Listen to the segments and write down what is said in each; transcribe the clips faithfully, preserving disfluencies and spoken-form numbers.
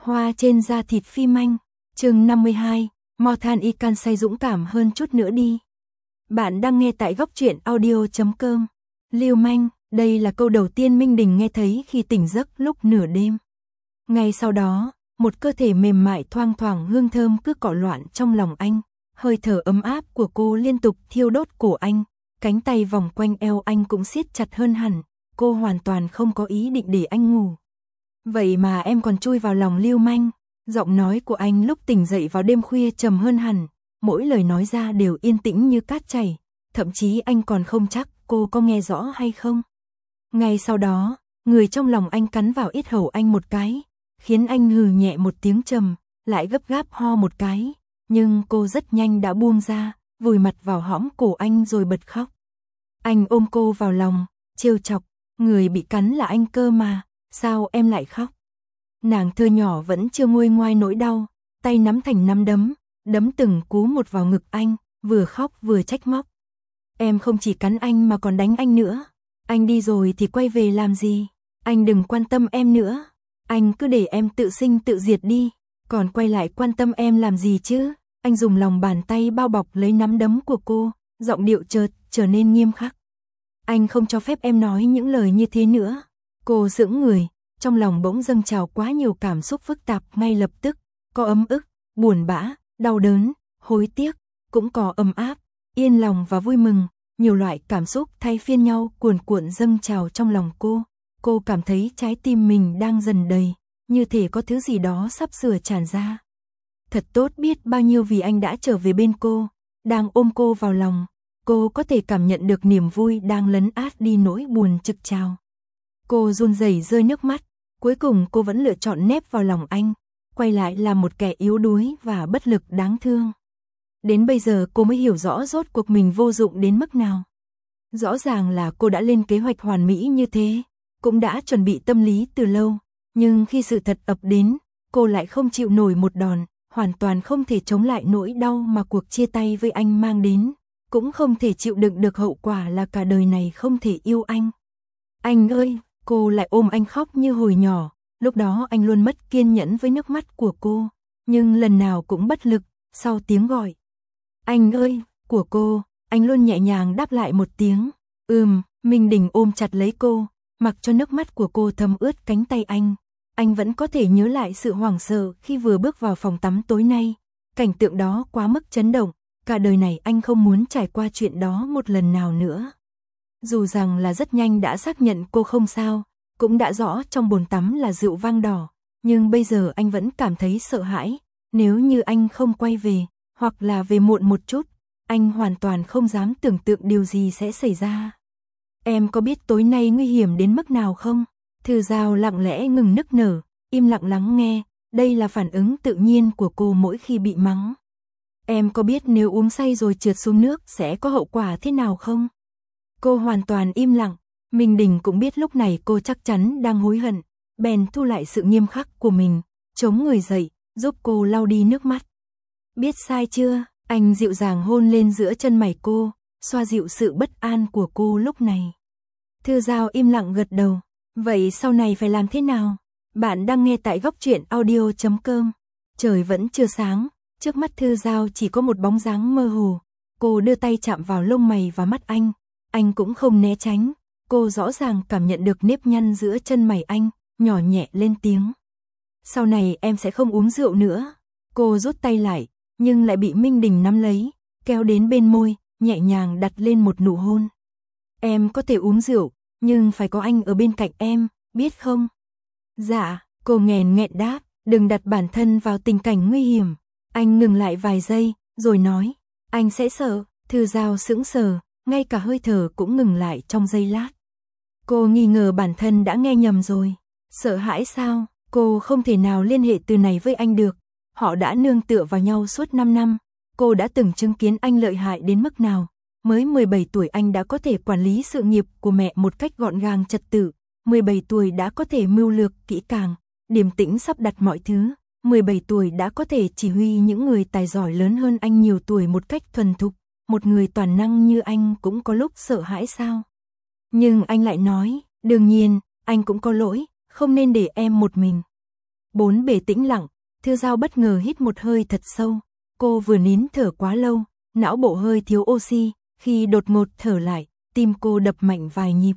Hoa trên da thịt phim anh, chương năm mươi hai, Morthan y can say dũng cảm hơn chút nữa đi. Bạn đang nghe tại góc truyện audio chấm com. Lưu manh, đây là câu đầu tiên Minh Đình nghe thấy khi tỉnh giấc lúc nửa đêm. Ngay sau đó, một cơ thể mềm mại thoang thoảng hương thơm cứ cọ loạn trong lòng anh, hơi thở ấm áp của cô liên tục thiêu đốt cổ anh, cánh tay vòng quanh eo anh cũng siết chặt hơn hẳn, cô hoàn toàn không có ý định để anh ngủ. Vậy mà em còn chui vào lòng lưu manh. Giọng nói của anh lúc tỉnh dậy vào đêm khuya trầm hơn hẳn, mỗi lời nói ra đều yên tĩnh như cát chảy, thậm chí anh còn không chắc cô có nghe rõ hay không. Ngay sau đó, người trong lòng anh cắn vào yết hầu anh một cái, khiến anh hừ nhẹ một tiếng trầm, lại gấp gáp ho một cái, nhưng cô rất nhanh đã buông ra, vùi mặt vào hõm cổ anh rồi bật khóc. Anh ôm cô vào lòng, trêu chọc, người bị cắn là anh cơ mà, sao em lại khóc? Nàng thơ nhỏ vẫn chưa nguôi ngoai nỗi đau, tay nắm thành nắm đấm, đấm từng cú một vào ngực anh, vừa khóc vừa trách móc. Em không chỉ cắn anh mà còn đánh anh nữa. Anh đi rồi thì quay về làm gì? Anh đừng quan tâm em nữa. Anh cứ để em tự sinh tự diệt đi, còn quay lại quan tâm em làm gì chứ? Anh dùng lòng bàn tay bao bọc lấy nắm đấm của cô, giọng điệu chợt trở nên nghiêm khắc. Anh không cho phép em nói những lời như thế nữa. Cô sững người, trong lòng bỗng dâng trào quá nhiều cảm xúc phức tạp ngay lập tức, có ấm ức, buồn bã, đau đớn, hối tiếc, cũng có ấm áp, yên lòng và vui mừng, nhiều loại cảm xúc thay phiên nhau cuồn cuộn dâng trào trong lòng cô. Cô cảm thấy trái tim mình đang dần đầy, như thể có thứ gì đó sắp sửa tràn ra. Thật tốt biết bao nhiêu vì anh đã trở về bên cô, đang ôm cô vào lòng, cô có thể cảm nhận được niềm vui đang lấn át đi nỗi buồn trực trào. Cô run rẩy rơi nước mắt, cuối cùng cô vẫn lựa chọn nép vào lòng anh, quay lại là một kẻ yếu đuối và bất lực đáng thương. Đến bây giờ cô mới hiểu rõ rốt cuộc mình vô dụng đến mức nào. Rõ ràng là cô đã lên kế hoạch hoàn mỹ như thế, cũng đã chuẩn bị tâm lý từ lâu, nhưng khi sự thật ập đến, cô lại không chịu nổi một đòn, hoàn toàn không thể chống lại nỗi đau mà cuộc chia tay với anh mang đến, cũng không thể chịu đựng được hậu quả là cả đời này không thể yêu anh. Anh ơi! Cô lại ôm anh khóc như hồi nhỏ, lúc đó anh luôn mất kiên nhẫn với nước mắt của cô, nhưng lần nào cũng bất lực, sau tiếng gọi. Anh ơi, của cô, anh luôn nhẹ nhàng đáp lại một tiếng, ừm, Minh Đình ôm chặt lấy cô, mặc cho nước mắt của cô thấm ướt cánh tay anh. Anh vẫn có thể nhớ lại sự hoảng sợ khi vừa bước vào phòng tắm tối nay, cảnh tượng đó quá mức chấn động, cả đời này anh không muốn trải qua chuyện đó một lần nào nữa. Dù rằng là rất nhanh đã xác nhận cô không sao, cũng đã rõ trong bồn tắm là rượu vang đỏ, nhưng bây giờ anh vẫn cảm thấy sợ hãi, nếu như anh không quay về, hoặc là về muộn một chút, anh hoàn toàn không dám tưởng tượng điều gì sẽ xảy ra. Em có biết tối nay nguy hiểm đến mức nào không? Thư Giao lặng lẽ ngừng nức nở, im lặng lắng nghe, đây là phản ứng tự nhiên của cô mỗi khi bị mắng. Em có biết nếu uống say rồi trượt xuống nước sẽ có hậu quả thế nào không? Cô hoàn toàn im lặng, Minh Đình cũng biết lúc này cô chắc chắn đang hối hận, bèn thu lại sự nghiêm khắc của mình, chống người dậy, giúp cô lau đi nước mắt. Biết sai chưa? Anh dịu dàng hôn lên giữa chân mày cô, xoa dịu sự bất an của cô lúc này. Thư Giao im lặng gật đầu, vậy sau này phải làm thế nào? Bạn đang nghe tại góc truyện audio chấm com. Trời vẫn chưa sáng, trước mắt Thư Giao chỉ có một bóng dáng mơ hồ, cô đưa tay chạm vào lông mày và mắt anh. Anh cũng không né tránh, cô rõ ràng cảm nhận được nếp nhăn giữa chân mày anh, nhỏ nhẹ lên tiếng. Sau này em sẽ không uống rượu nữa. Cô rút tay lại, nhưng lại bị Minh Đình nắm lấy, kéo đến bên môi, nhẹ nhàng đặt lên một nụ hôn. Em có thể uống rượu, nhưng phải có anh ở bên cạnh em, biết không? Dạ, cô nghẹn nghẹn đáp, đừng đặt bản thân vào tình cảnh nguy hiểm. Anh ngừng lại vài giây, rồi nói, anh sẽ sợ. Thư Giao sững sờ, ngay cả hơi thở cũng ngừng lại trong giây lát. Cô nghi ngờ bản thân đã nghe nhầm rồi. Sợ hãi sao? Cô không thể nào liên hệ từ này với anh được. Họ đã nương tựa vào nhau suốt năm năm. Cô đã từng chứng kiến anh lợi hại đến mức nào. Mới mười bảy tuổi anh đã có thể quản lý sự nghiệp của mẹ một cách gọn gàng trật tự. mười bảy tuổi đã có thể mưu lược kỹ càng, điềm tĩnh sắp đặt mọi thứ. mười bảy tuổi đã có thể chỉ huy những người tài giỏi lớn hơn anh nhiều tuổi một cách thuần thục. Một người toàn năng như anh cũng có lúc sợ hãi sao? Nhưng anh lại nói, đương nhiên, anh cũng có lỗi, không nên để em một mình. Bốn bề tĩnh lặng, Thư Giao bất ngờ hít một hơi thật sâu. Cô vừa nín thở quá lâu, não bộ hơi thiếu oxy, khi đột ngột thở lại, tim cô đập mạnh vài nhịp.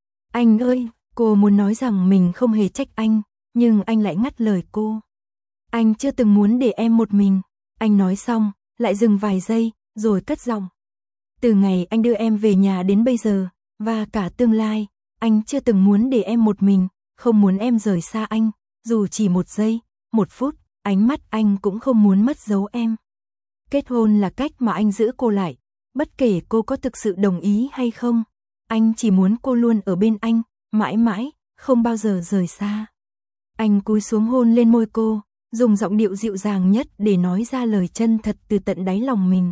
Anh ơi, cô muốn nói rằng mình không hề trách anh, nhưng anh lại ngắt lời cô. Anh chưa từng muốn để em một mình. Anh nói xong, lại dừng vài giây, rồi cất giọng. Từ ngày anh đưa em về nhà đến bây giờ, và cả tương lai, anh chưa từng muốn để em một mình, không muốn em rời xa anh, dù chỉ một giây, một phút, ánh mắt anh cũng không muốn mất dấu em. Kết hôn là cách mà anh giữ cô lại, bất kể cô có thực sự đồng ý hay không, anh chỉ muốn cô luôn ở bên anh, mãi mãi, không bao giờ rời xa. Anh cúi xuống hôn lên môi cô, dùng giọng điệu dịu dàng nhất để nói ra lời chân thật từ tận đáy lòng mình.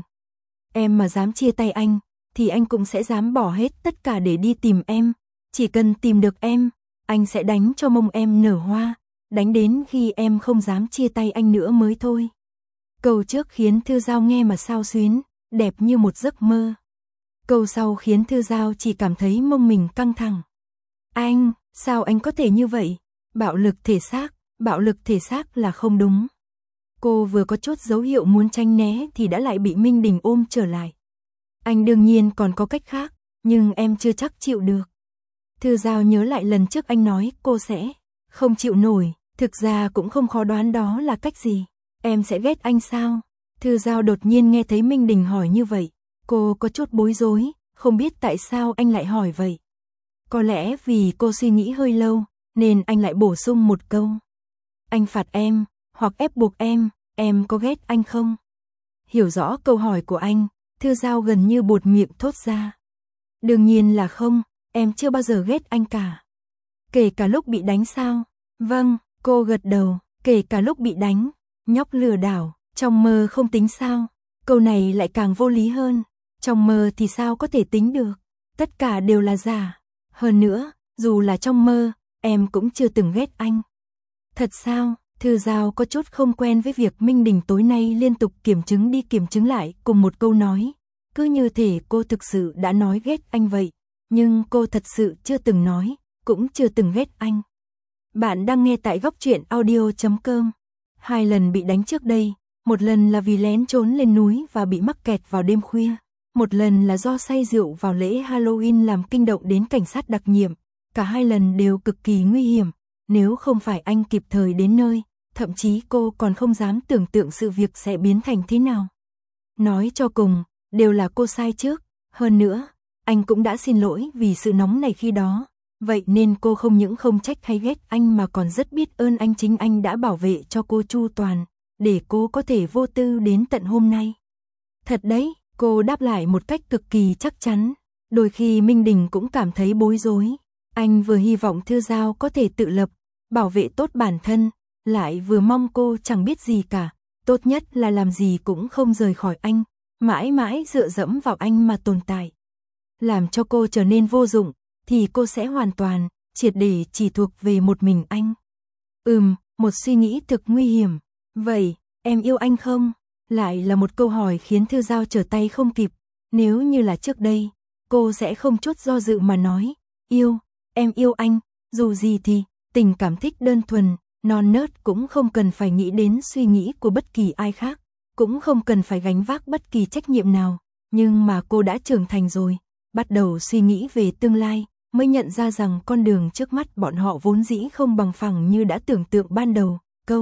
Em mà dám chia tay anh, thì anh cũng sẽ dám bỏ hết tất cả để đi tìm em. Chỉ cần tìm được em, anh sẽ đánh cho mông em nở hoa, đánh đến khi em không dám chia tay anh nữa mới thôi. Câu trước khiến Thư Giao nghe mà xao xuyến, đẹp như một giấc mơ. Câu sau khiến Thư Giao chỉ cảm thấy mông mình căng thẳng. Anh, sao anh có thể như vậy? Bạo lực thể xác, bạo lực thể xác là không đúng. Cô vừa có chút dấu hiệu muốn tránh né thì đã lại bị Minh Đình ôm trở lại. Anh đương nhiên còn có cách khác, nhưng em chưa chắc chịu được. Thư Giao nhớ lại lần trước anh nói cô sẽ không chịu nổi, thực ra cũng không khó đoán đó là cách gì. Em sẽ ghét anh sao? Thư Giao đột nhiên nghe thấy Minh Đình hỏi như vậy. Cô có chút bối rối, không biết tại sao anh lại hỏi vậy. Có lẽ vì cô suy nghĩ hơi lâu, nên anh lại bổ sung một câu. Anh phạt em, hoặc ép buộc em, em có ghét anh không? Hiểu rõ câu hỏi của anh, Thư Giao gần như buột miệng thốt ra. Đương nhiên là không, em chưa bao giờ ghét anh cả. Kể cả lúc bị đánh sao? Vâng, cô gật đầu, kể cả lúc bị đánh. Nhóc lừa đảo, trong mơ không tính sao? Câu này lại càng vô lý hơn. Trong mơ thì sao có thể tính được? Tất cả đều là giả. Hơn nữa, dù là trong mơ, em cũng chưa từng ghét anh. Thật sao? Thư Giao có chút không quen với việc Minh Đình tối nay liên tục kiểm chứng đi kiểm chứng lại cùng một câu nói. Cứ như thể cô thực sự đã nói ghét anh vậy. Nhưng cô thật sự chưa từng nói, cũng chưa từng ghét anh. Bạn đang nghe tại góc truyện audio chấm com. Hai lần bị đánh trước đây, một lần là vì lén trốn lên núi và bị mắc kẹt vào đêm khuya. Một lần là do say rượu vào lễ Halloween làm kinh động đến cảnh sát đặc nhiệm. Cả hai lần đều cực kỳ nguy hiểm. Nếu không phải anh kịp thời đến nơi, thậm chí cô còn không dám tưởng tượng sự việc sẽ biến thành thế nào. Nói cho cùng, đều là cô sai trước. Hơn nữa, anh cũng đã xin lỗi vì sự nóng này khi đó. Vậy nên cô không những không trách hay ghét anh mà còn rất biết ơn anh, chính anh đã bảo vệ cho cô chu toàn, để cô có thể vô tư đến tận hôm nay. Thật đấy, cô đáp lại một cách cực kỳ chắc chắn. Đôi khi Minh Đình cũng cảm thấy bối rối. Anh vừa hy vọng Thư Giao có thể tự lập, bảo vệ tốt bản thân, lại vừa mong cô chẳng biết gì cả. Tốt nhất là làm gì cũng không rời khỏi anh, mãi mãi dựa dẫm vào anh mà tồn tại. Làm cho cô trở nên vô dụng, thì cô sẽ hoàn toàn, triệt để chỉ thuộc về một mình anh. Ừm, một suy nghĩ thực nguy hiểm. Vậy, em yêu anh không? Lại là một câu hỏi khiến Thư Giao trở tay không kịp. Nếu như là trước đây, cô sẽ không chút do dự mà nói. Yêu, em yêu anh, dù gì thì, tình cảm thích đơn thuần, non nớt cũng không cần phải nghĩ đến suy nghĩ của bất kỳ ai khác, cũng không cần phải gánh vác bất kỳ trách nhiệm nào. Nhưng mà cô đã trưởng thành rồi, bắt đầu suy nghĩ về tương lai, mới nhận ra rằng con đường trước mắt bọn họ vốn dĩ không bằng phẳng như đã tưởng tượng ban đầu. Câu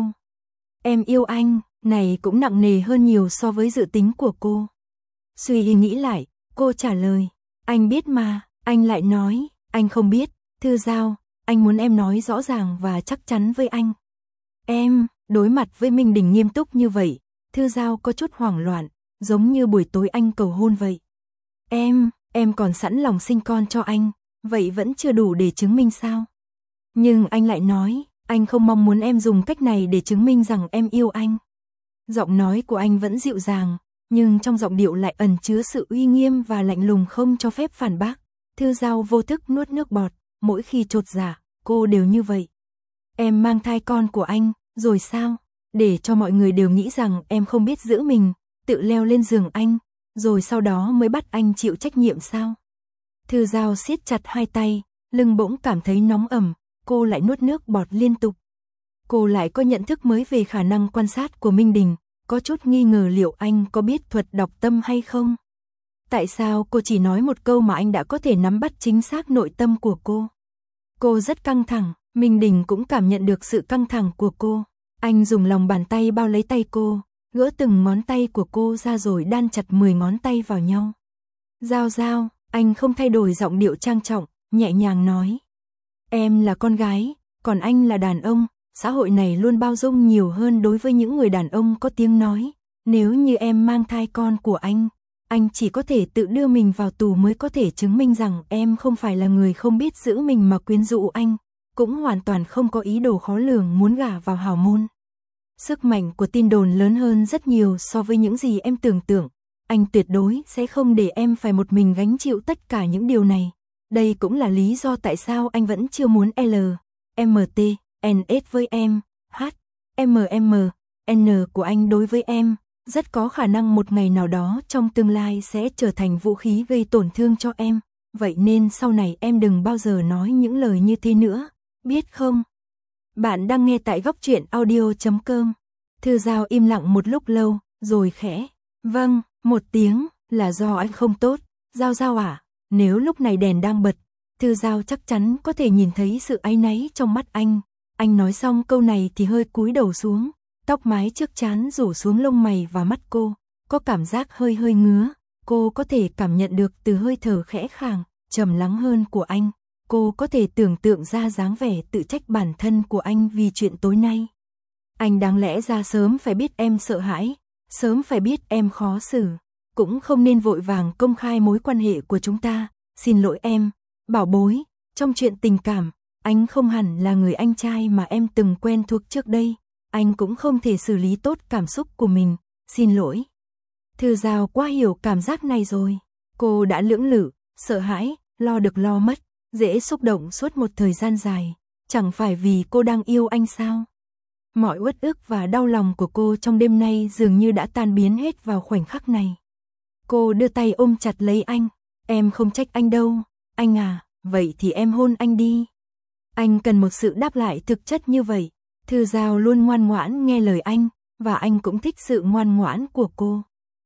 em yêu anh này cũng nặng nề hơn nhiều so với dự tính của cô. Suy nghĩ lại, cô trả lời, anh biết mà. Anh lại nói, anh không biết. Thư Giao, anh muốn em nói rõ ràng và chắc chắn với anh. Em, đối mặt với Minh Đình nghiêm túc như vậy, Thư Giao có chút hoảng loạn, giống như buổi tối anh cầu hôn vậy. Em, em còn sẵn lòng sinh con cho anh, vậy vẫn chưa đủ để chứng minh sao? Nhưng anh lại nói, anh không mong muốn em dùng cách này để chứng minh rằng em yêu anh. Giọng nói của anh vẫn dịu dàng, nhưng trong giọng điệu lại ẩn chứa sự uy nghiêm và lạnh lùng không cho phép phản bác. Thư Giao vô thức nuốt nước bọt, mỗi khi chột dạ, cô đều như vậy. Em mang thai con của anh, rồi sao? Để cho mọi người đều nghĩ rằng em không biết giữ mình, tự leo lên giường anh, rồi sau đó mới bắt anh chịu trách nhiệm sao? Thư Giao siết chặt hai tay, lưng bỗng cảm thấy nóng ẩm, cô lại nuốt nước bọt liên tục. Cô lại có nhận thức mới về khả năng quan sát của Minh Đình, có chút nghi ngờ liệu anh có biết thuật đọc tâm hay không. Tại sao cô chỉ nói một câu mà anh đã có thể nắm bắt chính xác nội tâm của cô? Cô rất căng thẳng, Minh Đình cũng cảm nhận được sự căng thẳng của cô. Anh dùng lòng bàn tay bao lấy tay cô, gỡ từng ngón tay của cô ra rồi đan chặt mười ngón tay vào nhau. Giao Giao, anh không thay đổi giọng điệu trang trọng, nhẹ nhàng nói. Em là con gái, còn anh là đàn ông, xã hội này luôn bao dung nhiều hơn đối với những người đàn ông có tiếng nói. Nếu như em mang thai con của anh, anh chỉ có thể tự đưa mình vào tù mới có thể chứng minh rằng em không phải là người không biết giữ mình mà quyến rũ anh, cũng hoàn toàn không có ý đồ khó lường muốn gả vào hào môn. Sức mạnh của tin đồn lớn hơn rất nhiều so với những gì em tưởng tượng. Anh tuyệt đối sẽ không để em phải một mình gánh chịu tất cả những điều này. Đây cũng là lý do tại sao anh vẫn chưa muốn L, M T, N S với em, H, M M, N của anh đối với em. Rất có khả năng một ngày nào đó trong tương lai sẽ trở thành vũ khí gây tổn thương cho em. Vậy nên sau này em đừng bao giờ nói những lời như thế nữa, biết không? Bạn đang nghe tại góc truyện audio chấm com. Thư Giao im lặng một lúc lâu, rồi khẽ. Vâng, một tiếng, là do anh không tốt. Giao Giao à, nếu lúc này đèn đang bật, Thư Giao chắc chắn có thể nhìn thấy sự áy náy trong mắt anh. Anh nói xong câu này thì hơi cúi đầu xuống. Tóc mái trước trán rủ xuống lông mày và mắt cô, có cảm giác hơi hơi ngứa, cô có thể cảm nhận được từ hơi thở khẽ khàng, trầm lắng hơn của anh, cô có thể tưởng tượng ra dáng vẻ tự trách bản thân của anh vì chuyện tối nay. Anh đáng lẽ ra sớm phải biết em sợ hãi, sớm phải biết em khó xử, cũng không nên vội vàng công khai mối quan hệ của chúng ta, xin lỗi em, bảo bối, trong chuyện tình cảm, anh không hẳn là người anh trai mà em từng quen thuộc trước đây. Anh cũng không thể xử lý tốt cảm xúc của mình, xin lỗi. Thư Giao quá hiểu cảm giác này rồi. Cô đã lưỡng lự, sợ hãi, lo được lo mất, dễ xúc động suốt một thời gian dài. Chẳng phải vì cô đang yêu anh sao? Mọi uất ức và đau lòng của cô trong đêm nay dường như đã tan biến hết vào khoảnh khắc này. Cô đưa tay ôm chặt lấy anh. Em không trách anh đâu. Anh à, vậy thì em hôn anh đi. Anh cần một sự đáp lại thực chất như vậy. Thư Giao luôn ngoan ngoãn nghe lời anh, và anh cũng thích sự ngoan ngoãn của cô.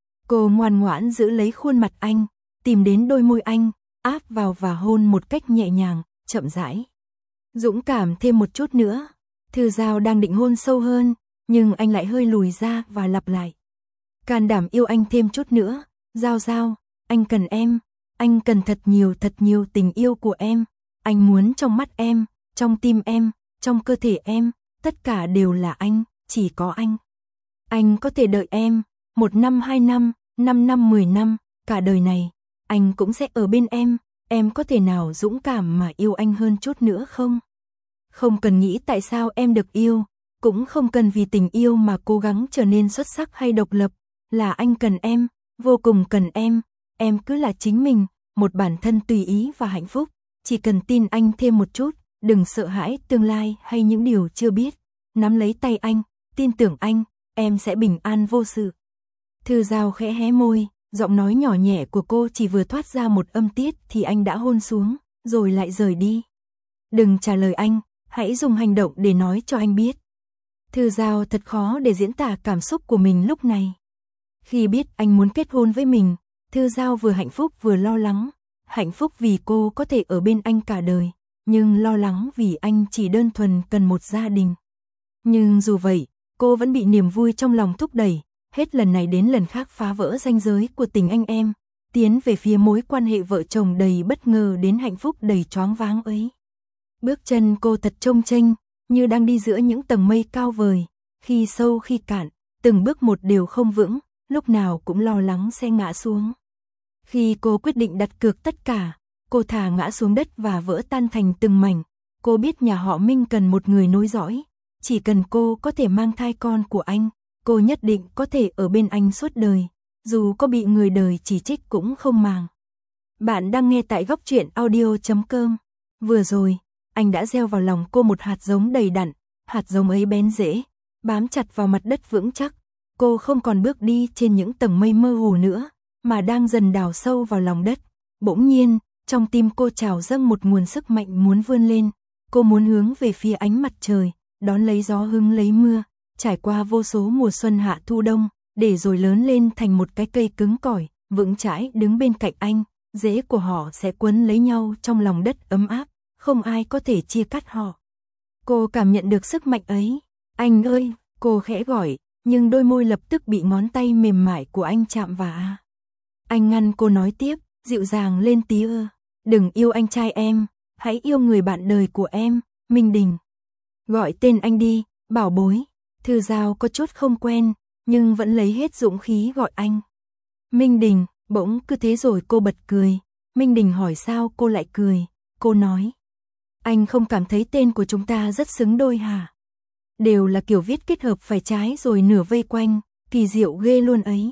Cô ngoan ngoãn giữ lấy khuôn mặt anh, tìm đến đôi môi anh, áp vào và hôn một cách nhẹ nhàng, chậm rãi. Dũng cảm thêm một chút nữa. Thư Giao đang định hôn sâu hơn, nhưng anh lại hơi lùi ra và lặp lại. Can đảm yêu anh thêm chút nữa. Giao Giao, anh cần em, anh cần thật nhiều thật nhiều tình yêu của em. Anh muốn trong mắt em, trong tim em, trong cơ thể em. Tất cả đều là anh, chỉ có anh. Anh có thể đợi em, một năm hai năm, năm năm mười năm, cả đời này, anh cũng sẽ ở bên em. Em có thể nào dũng cảm mà yêu anh hơn chút nữa không? Không cần nghĩ tại sao em được yêu, cũng không cần vì tình yêu mà cố gắng trở nên xuất sắc hay độc lập. Là anh cần em, vô cùng cần em. Em cứ là chính mình, một bản thân tùy ý và hạnh phúc. Chỉ cần tin anh thêm một chút. Đừng sợ hãi tương lai hay những điều chưa biết. Nắm lấy tay anh, tin tưởng anh, em sẽ bình an vô sự. Thư Giao khẽ hé môi, giọng nói nhỏ nhẹ của cô chỉ vừa thoát ra một âm tiết thì anh đã hôn xuống, rồi lại rời đi. Đừng trả lời anh, hãy dùng hành động để nói cho anh biết. Thư Giao thật khó để diễn tả cảm xúc của mình lúc này. Khi biết anh muốn kết hôn với mình, Thư Giao vừa hạnh phúc vừa lo lắng. Hạnh phúc vì cô có thể ở bên anh cả đời. Nhưng lo lắng vì anh chỉ đơn thuần cần một gia đình. Nhưng dù vậy, cô vẫn bị niềm vui trong lòng thúc đẩy, hết lần này đến lần khác phá vỡ ranh giới của tình anh em, tiến về phía mối quan hệ vợ chồng đầy bất ngờ đến hạnh phúc đầy choáng váng ấy. Bước chân cô thật trông chênh, như đang đi giữa những tầng mây cao vời, khi sâu khi cạn, từng bước một đều không vững, lúc nào cũng lo lắng sẽ ngã xuống. Khi cô quyết định đặt cược tất cả, cô thà ngã xuống đất và vỡ tan thành từng mảnh. Cô biết nhà họ Minh cần một người nối dõi. Chỉ cần cô có thể mang thai con của anh, cô nhất định có thể ở bên anh suốt đời. Dù có bị người đời chỉ trích cũng không màng. Bạn đang nghe tại góc truyện audio chấm com. Vừa rồi, anh đã gieo vào lòng cô một hạt giống đầy đặn. Hạt giống ấy bén rễ, bám chặt vào mặt đất vững chắc. Cô không còn bước đi trên những tầng mây mơ hồ nữa, mà đang dần đào sâu vào lòng đất. Bỗng nhiên, trong tim cô trào dâng một nguồn sức mạnh muốn vươn lên. Cô muốn hướng về phía ánh mặt trời, đón lấy gió hứng lấy mưa, trải qua vô số mùa xuân hạ thu đông, để rồi lớn lên thành một cái cây cứng cỏi, vững chãi đứng bên cạnh anh, rễ của họ sẽ quấn lấy nhau trong lòng đất ấm áp, không ai có thể chia cắt họ. Cô cảm nhận được sức mạnh ấy. Anh ơi, cô khẽ gọi, nhưng đôi môi lập tức bị ngón tay mềm mại của anh chạm vào. Anh ngăn cô nói tiếp, dịu dàng lên tí ơ. Đừng yêu anh trai em, hãy yêu người bạn đời của em, Minh Đình. Gọi tên anh đi, bảo bối. Thư Giao có chút không quen, nhưng vẫn lấy hết dũng khí gọi anh. Minh Đình, bỗng cứ thế rồi cô bật cười. Minh Đình hỏi sao cô lại cười. Cô nói, anh không cảm thấy tên của chúng ta rất xứng đôi hả? Đều là kiểu viết kết hợp phải trái rồi nửa vây quanh, kỳ diệu ghê luôn ấy.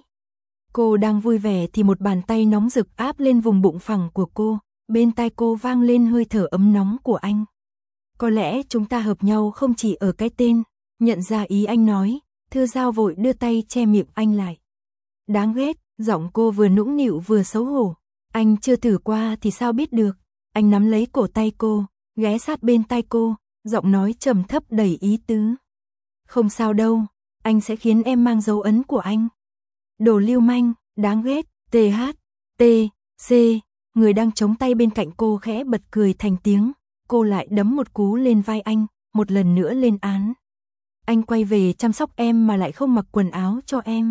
Cô đang vui vẻ thì một bàn tay nóng rực áp lên vùng bụng phẳng của cô, bên tai cô vang lên hơi thở ấm nóng của anh. Có lẽ chúng ta hợp nhau không chỉ ở cái tên. Nhận ra ý anh nói, Thư Giao vội đưa tay che miệng anh lại. Đáng ghét, giọng cô vừa nũng nịu vừa xấu hổ. Anh chưa thử qua thì sao biết được. Anh nắm lấy cổ tay cô, ghé sát bên tai cô, giọng nói trầm thấp đầy ý tứ. Không sao đâu, anh sẽ khiến em mang dấu ấn của anh. Đồ lưu manh, đáng ghét, tê hát, tê, xê, người đang chống tay bên cạnh cô khẽ bật cười thành tiếng. Cô lại đấm một cú lên vai anh, một lần nữa lên án. Anh quay về chăm sóc em mà lại không mặc quần áo cho em.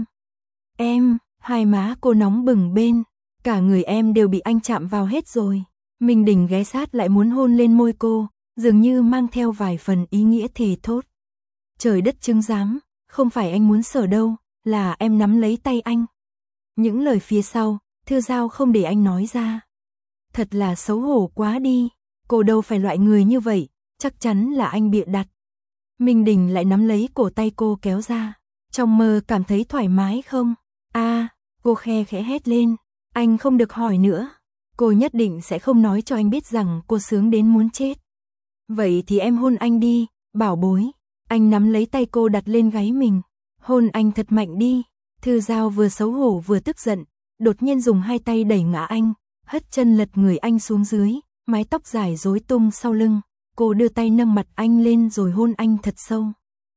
Em, hai má cô nóng bừng bên, cả người em đều bị anh chạm vào hết rồi. Minh Đình ghé sát lại muốn hôn lên môi cô, dường như mang theo vài phần ý nghĩa thề thốt. Trời đất chứng giám, không phải anh muốn sờ đâu, là em nắm lấy tay anh. Những lời phía sau, Thư Giao không để anh nói ra. Thật là xấu hổ quá đi, cô đâu phải loại người như vậy, chắc chắn là anh bịa đặt. Minh Đình lại nắm lấy cổ tay cô kéo ra. Trong mơ cảm thấy thoải mái không? A, à, cô khe khẽ hét lên. Anh không được hỏi nữa. Cô nhất định sẽ không nói cho anh biết rằng cô sướng đến muốn chết. Vậy thì em hôn anh đi, bảo bối. Anh nắm lấy tay cô đặt lên gáy mình. Hôn anh thật mạnh đi. Thư Giao vừa xấu hổ vừa tức giận, đột nhiên dùng hai tay đẩy ngã anh, hất chân lật người anh xuống dưới, mái tóc dài rối tung sau lưng. Cô đưa tay nâng mặt anh lên rồi hôn anh thật sâu.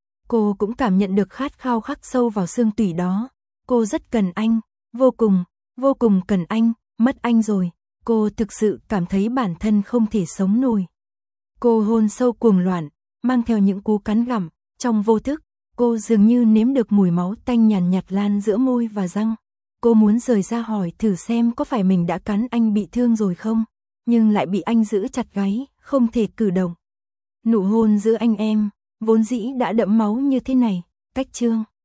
Cô cũng cảm nhận được khát khao khắc sâu vào xương tủy đó. Cô rất cần anh, vô cùng, vô cùng cần anh, mất anh rồi. Cô thực sự cảm thấy bản thân không thể sống nổi. Cô hôn sâu cuồng loạn, mang theo những cú cắn gặm. Trong vô thức, cô dường như nếm được mùi máu tanh nhàn nhạt lan giữa môi và răng. Cô muốn rời ra hỏi thử xem có phải mình đã cắn anh bị thương rồi không, nhưng lại bị anh giữ chặt gáy, không thể cử động. Nụ hôn giữa anh em, vốn dĩ đã đẫm máu như thế này, cách chương.